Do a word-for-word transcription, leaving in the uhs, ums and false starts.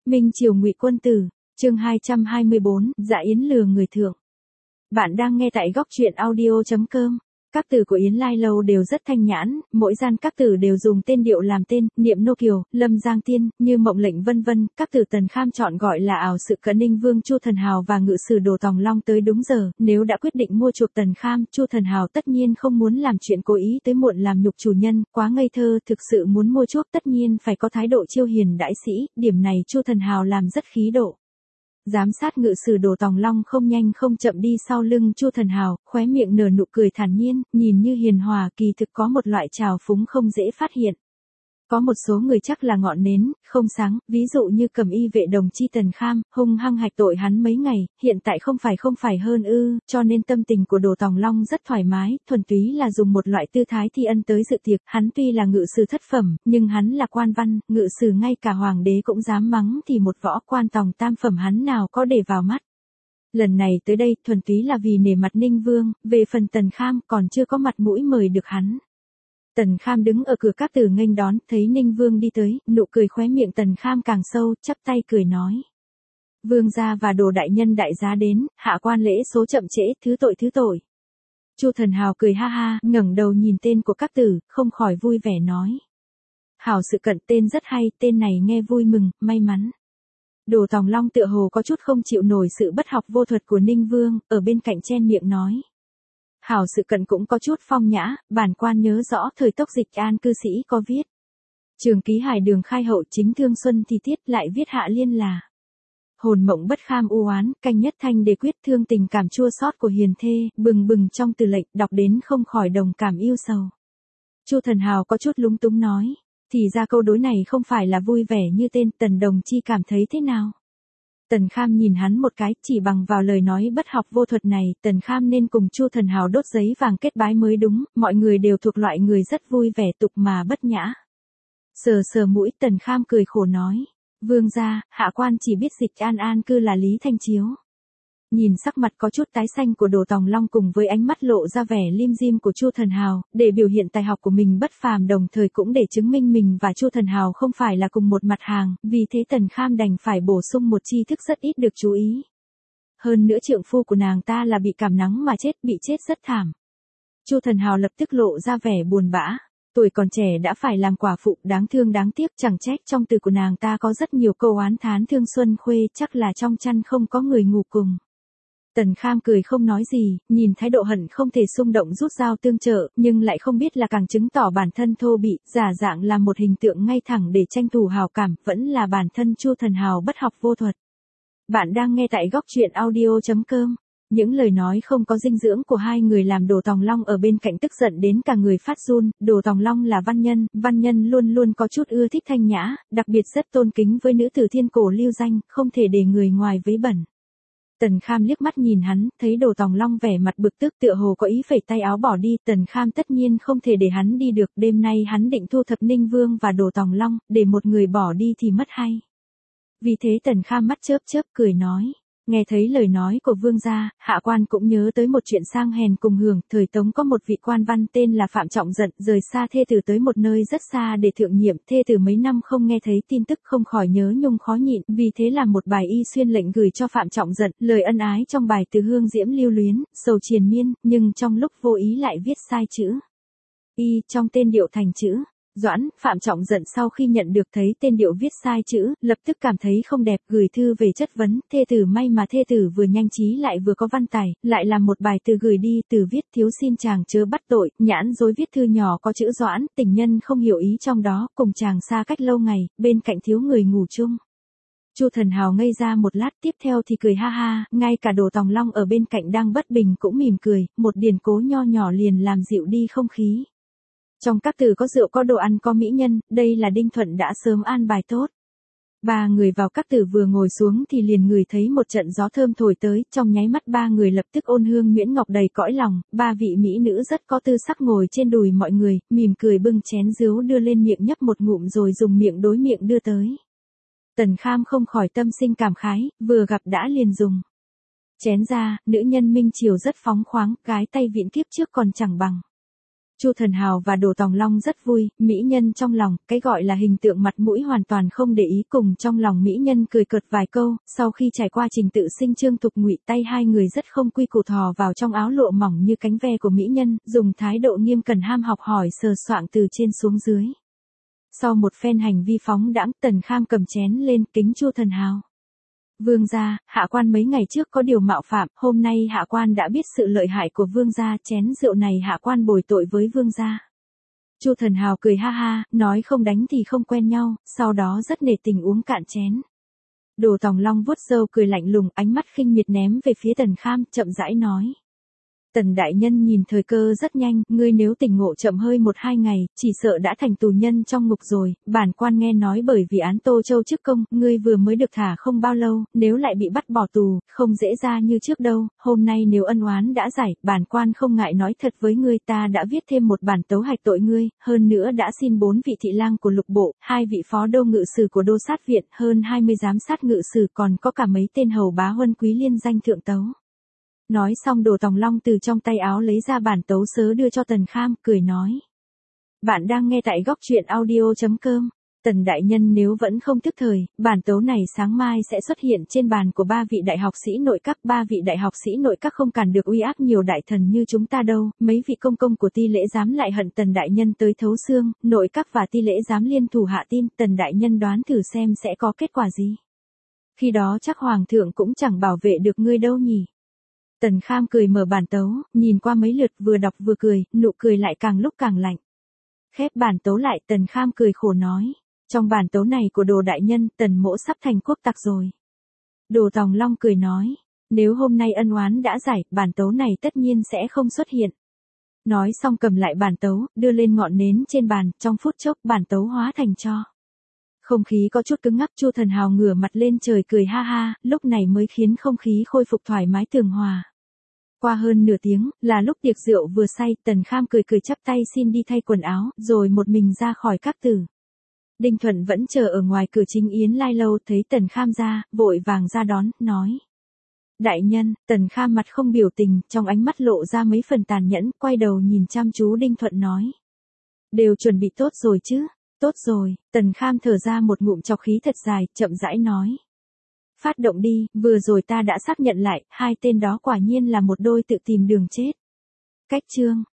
Minh Triều Ngụy Quân Tử, chương hai trăm hai mươi bốn, Dạ Yến lừa người thượng. Bạn đang nghe tại góc truyện audio chấm com. Các từ của Yến Lai Lâu đều rất thanh nhãn, mỗi gian các từ đều dùng tên điệu làm tên, Niệm Nô Kiều, Lâm Giang Tiên, Như Mộng Lệnh vân vân. Các từ Tần Kham chọn gọi là ảo sự cận Ninh Vương Chu Thần Hào và ngự sử Đồ Tòng Long tới đúng giờ. Nếu đã quyết định mua chuộc Tần Kham, Chu Thần Hào tất nhiên không muốn làm chuyện cố ý tới muộn làm nhục chủ nhân, quá ngây thơ. Thực sự muốn mua chuộc tất nhiên phải có thái độ chiêu hiền đãi sĩ, điểm này Chu Thần Hào làm rất khí độ. Giám sát ngự sử Đồ Tòng Long không nhanh không chậm đi sau lưng Chu Thần Hào, khóe miệng nở nụ cười thản nhiên, nhìn như hiền hòa, kỳ thực có một loại trào phúng không dễ phát hiện. Có một số người chắc là ngọn nến, không sáng, ví dụ như Cẩm Y vệ đồng chi Tần Kham, hung hăng hạch tội hắn mấy ngày, hiện tại không phải không phải hơn ư, cho nên tâm tình của Đồ Tòng Long rất thoải mái, thuần túy là dùng một loại tư thái thi ân tới dự tiệc. Hắn tuy là ngự sử thất phẩm, nhưng hắn là quan văn, ngự sử ngay cả hoàng đế cũng dám mắng thì một võ quan tòng tam phẩm hắn nào có để vào mắt. Lần này tới đây thuần túy là vì nể mặt Ninh Vương, về phần Tần Kham còn chưa có mặt mũi mời được hắn. Tần Kham đứng ở cửa các từ nghênh đón, thấy Ninh Vương đi tới, nụ cười khóe miệng Tần Kham càng sâu, chắp tay cười nói. Vương gia và Đồ đại nhân đại giá đến, hạ quan lễ số chậm trễ, thứ tội thứ tội. Chu Thần Hào cười ha ha, ngẩng đầu nhìn tên của các tử, không khỏi vui vẻ nói. Hảo sự cận, tên rất hay, tên này nghe vui mừng, may mắn. Đồ Tòng Long tựa hồ có chút không chịu nổi sự bất học vô thuật của Ninh Vương, ở bên cạnh chen miệng nói. Hảo sự cận cũng có chút phong nhã, bản quan nhớ rõ thời Tốc Dịch An cư sĩ có viết. Trường ký hải đường khai hậu chính thương xuân thì tiết lại viết hạ liên là. Hồn mộng bất kham u oán, canh nhất thanh đề quyết thương tình cảm chua xót của hiền thê, bừng bừng trong từ lệnh, đọc đến không khỏi đồng cảm yêu sầu. Chu Thần Hào có chút lúng túng nói, thì ra câu đối này không phải là vui vẻ như tên. Tần đồng chi cảm thấy thế nào? Tần Kham nhìn hắn một cái, chỉ bằng vào lời nói bất học vô thuật này, Tần Kham nên cùng Chu Thần Hào đốt giấy vàng kết bái mới đúng, mọi người đều thuộc loại người rất vui vẻ tục mà bất nhã. Sờ sờ mũi, Tần Kham cười khổ nói, vương gia, hạ quan chỉ biết Dịch An an cư là Lý Thanh Chiếu. Nhìn sắc mặt có chút tái xanh của Đồ Tòng Long cùng với ánh mắt lộ ra vẻ lim dim của Chu Thần Hào, để biểu hiện tài học của mình bất phàm đồng thời cũng để chứng minh mình và Chu Thần Hào không phải là cùng một mặt hàng, vì thế Tần Kham đành phải bổ sung một tri thức rất ít được chú ý. Hơn nữa trượng phu của nàng ta là bị cảm nắng mà chết, bị chết rất thảm. Chu Thần Hào lập tức lộ ra vẻ buồn bã. Tuổi còn trẻ đã phải làm quả phụ, đáng thương đáng tiếc, chẳng trách trong từ của nàng ta có rất nhiều câu oán thán thương Xuân Khuê, chắc là trong chăn không có người ngủ cùng. Tần Kham cười không nói gì, nhìn thái độ hận không thể xung động rút dao tương trợ, nhưng lại không biết là càng chứng tỏ bản thân thô bị, giả dạng là một hình tượng ngay thẳng để tranh thủ hào cảm, vẫn là bản thân Chu Thần Hào bất học vô thuật. Bạn đang nghe tại góc truyện audio chấm com. Những lời nói không có dinh dưỡng của hai người làm Đồ Tòng Long ở bên cạnh tức giận đến cả người phát run. Đồ Tòng Long là văn nhân, văn nhân luôn luôn có chút ưa thích thanh nhã, đặc biệt rất tôn kính với nữ tử thiên cổ lưu danh, không thể để người ngoài vấy bẩn. Tần Kham liếc mắt nhìn hắn, thấy Đồ Tòng Long vẻ mặt bực tức tựa hồ có ý phẩy tay áo bỏ đi. Tần Kham tất nhiên không thể để hắn đi được, đêm nay hắn định thu thập Ninh Vương và Đồ Tòng Long, để một người bỏ đi thì mất hay. Vì thế Tần Kham mắt chớp chớp cười nói. Nghe thấy lời nói của vương gia, hạ quan cũng nhớ tới một chuyện sang hèn cùng hưởng. Thời Tống có một vị quan văn tên là Phạm Trọng Dận, rời xa thê tử tới một nơi rất xa để thượng nhiệm. Thê tử mấy năm không nghe thấy tin tức không khỏi nhớ nhung khó nhịn, vì thế làm một bài y xuyên lệnh gửi cho Phạm Trọng Dận. Lời ân ái trong bài từ hương diễm lưu luyến, sầu triền miên, nhưng trong lúc vô ý lại viết sai chữ y trong tên điệu thành chữ Doãn. Phạm Trọng Dận sau khi nhận được thấy tên điệu viết sai chữ, lập tức cảm thấy không đẹp, gửi thư về chất vấn. Thê tử may mà thê tử vừa nhanh trí lại vừa có văn tài, lại làm một bài từ gửi đi. Từ viết thiếu xin chàng chớ bắt tội, nhãn dối viết thư nhỏ có chữ Doãn, tình nhân không hiểu ý trong đó, cùng chàng xa cách lâu ngày, bên cạnh thiếu người ngủ chung. Chu Thần Hào ngây ra một lát, tiếp theo thì cười ha ha, ngay cả Đồ Tòng Long ở bên cạnh đang bất bình cũng mỉm cười, một điển cố nho nhỏ liền làm dịu đi không khí. Trong các từ có rượu có đồ ăn có mỹ nhân, đây là Đinh Thuận đã sớm an bài tốt. Ba người vào các từ vừa ngồi xuống thì liền ngửi thấy một trận gió thơm thổi tới, trong nháy mắt ba người lập tức ôn hương nhuyễn ngọc đầy cõi lòng. Ba vị mỹ nữ rất có tư sắc ngồi trên đùi mọi người, mỉm cười bưng chén rượu đưa lên miệng nhấp một ngụm rồi dùng miệng đối miệng đưa tới. Tần Kham không khỏi tâm sinh cảm khái, vừa gặp đã liền dùng chén ra, nữ nhân Minh Triều rất phóng khoáng, gái tay vịn kiếp trước còn chẳng bằng. Chu Thần Hào và Đồ Tòng Long rất vui, mỹ nhân trong lòng, cái gọi là hình tượng mặt mũi hoàn toàn không để ý, cùng trong lòng mỹ nhân cười cợt vài câu, sau khi trải qua trình tự sinh trương tục ngụy, tay hai người rất không quy củ thò vào trong áo lụa mỏng như cánh ve của mỹ nhân, dùng thái độ nghiêm cẩn ham học hỏi sờ soạng từ trên xuống dưới. Sau một phen hành vi phóng đãng, Tần Kham cầm chén lên kính Chu Thần Hào. Vương gia, hạ quan mấy ngày trước có điều mạo phạm, hôm nay hạ quan đã biết sự lợi hại của vương gia, chén rượu này hạ quan bồi tội với vương gia. Chu Thần Hào cười ha ha, nói không đánh thì không quen nhau, sau đó rất nể tình uống cạn chén. Đồ Tòng Long vuốt râu cười lạnh lùng, ánh mắt khinh miệt ném về phía Tần Kham, chậm rãi nói. Tần đại nhân nhìn thời cơ rất nhanh, ngươi nếu tỉnh ngộ chậm hơi một hai ngày, chỉ sợ đã thành tù nhân trong ngục rồi, bản quan nghe nói bởi vì án Tô Châu chức công, ngươi vừa mới được thả không bao lâu, nếu lại bị bắt bỏ tù, không dễ ra như trước đâu, hôm nay nếu ân oán đã giải, bản quan không ngại nói thật với ngươi, ta đã viết thêm một bản tấu hạch tội ngươi, hơn nữa đã xin bốn vị thị lang của lục bộ, hai vị phó đô ngự sử của đô sát viện, hơn hai mươi giám sát ngự sử, còn có cả mấy tên hầu bá huân quý liên danh thượng tấu. Nói xong Đồ Tòng Long từ trong tay áo lấy ra bản tấu sớ đưa cho Tần Kham, cười nói. Bạn đang nghe tại góc truyện audio chấm com. Tần đại nhân nếu vẫn không tức thời, bản tấu này sáng mai sẽ xuất hiện trên bàn của ba vị đại học sĩ nội các. Ba vị đại học sĩ nội các không cản được uy áp nhiều đại thần như chúng ta đâu, mấy vị công công của ti lễ giám lại hận Tần đại nhân tới thấu xương, nội các và ti lễ giám liên thủ hạ tin, Tần đại nhân đoán thử xem sẽ có kết quả gì. Khi đó chắc hoàng thượng cũng chẳng bảo vệ được ngươi đâu nhỉ. Tần Kham cười mở bản tấu, nhìn qua mấy lượt vừa đọc vừa cười, nụ cười lại càng lúc càng lạnh. Khép bản tấu lại, Tần Kham cười khổ nói. Trong bản tấu này của Đồ đại nhân, Tần mỗ sắp thành quốc tặc rồi. Đồ Tòng Long cười nói. Nếu hôm nay ân oán đã giải, bản tấu này tất nhiên sẽ không xuất hiện. Nói xong cầm lại bản tấu, đưa lên ngọn nến trên bàn, trong phút chốc bản tấu hóa thành tro. Không khí có chút cứng ngắc, Chu Thần Hào ngửa mặt lên trời cười ha ha, lúc này mới khiến không khí khôi phục thoải mái tường hòa. Qua hơn nửa tiếng, là lúc tiệc rượu vừa say, Tần Kham cười cười chắp tay xin đi thay quần áo, rồi một mình ra khỏi các tử. Đinh Thuận vẫn chờ ở ngoài cửa chính Yến Lai lâu, thấy Tần Kham ra, vội vàng ra đón, nói. Đại nhân, Tần Kham mặt không biểu tình, trong ánh mắt lộ ra mấy phần tàn nhẫn, quay đầu nhìn chăm chú Đinh Thuận nói. Đều chuẩn bị tốt rồi chứ? Tốt rồi, Tần Kham thở ra một ngụm trọc khí thật dài, chậm rãi nói. Phát động đi, vừa rồi ta đã xác nhận lại, hai tên đó quả nhiên là một đôi tự tìm đường chết. Cách chương.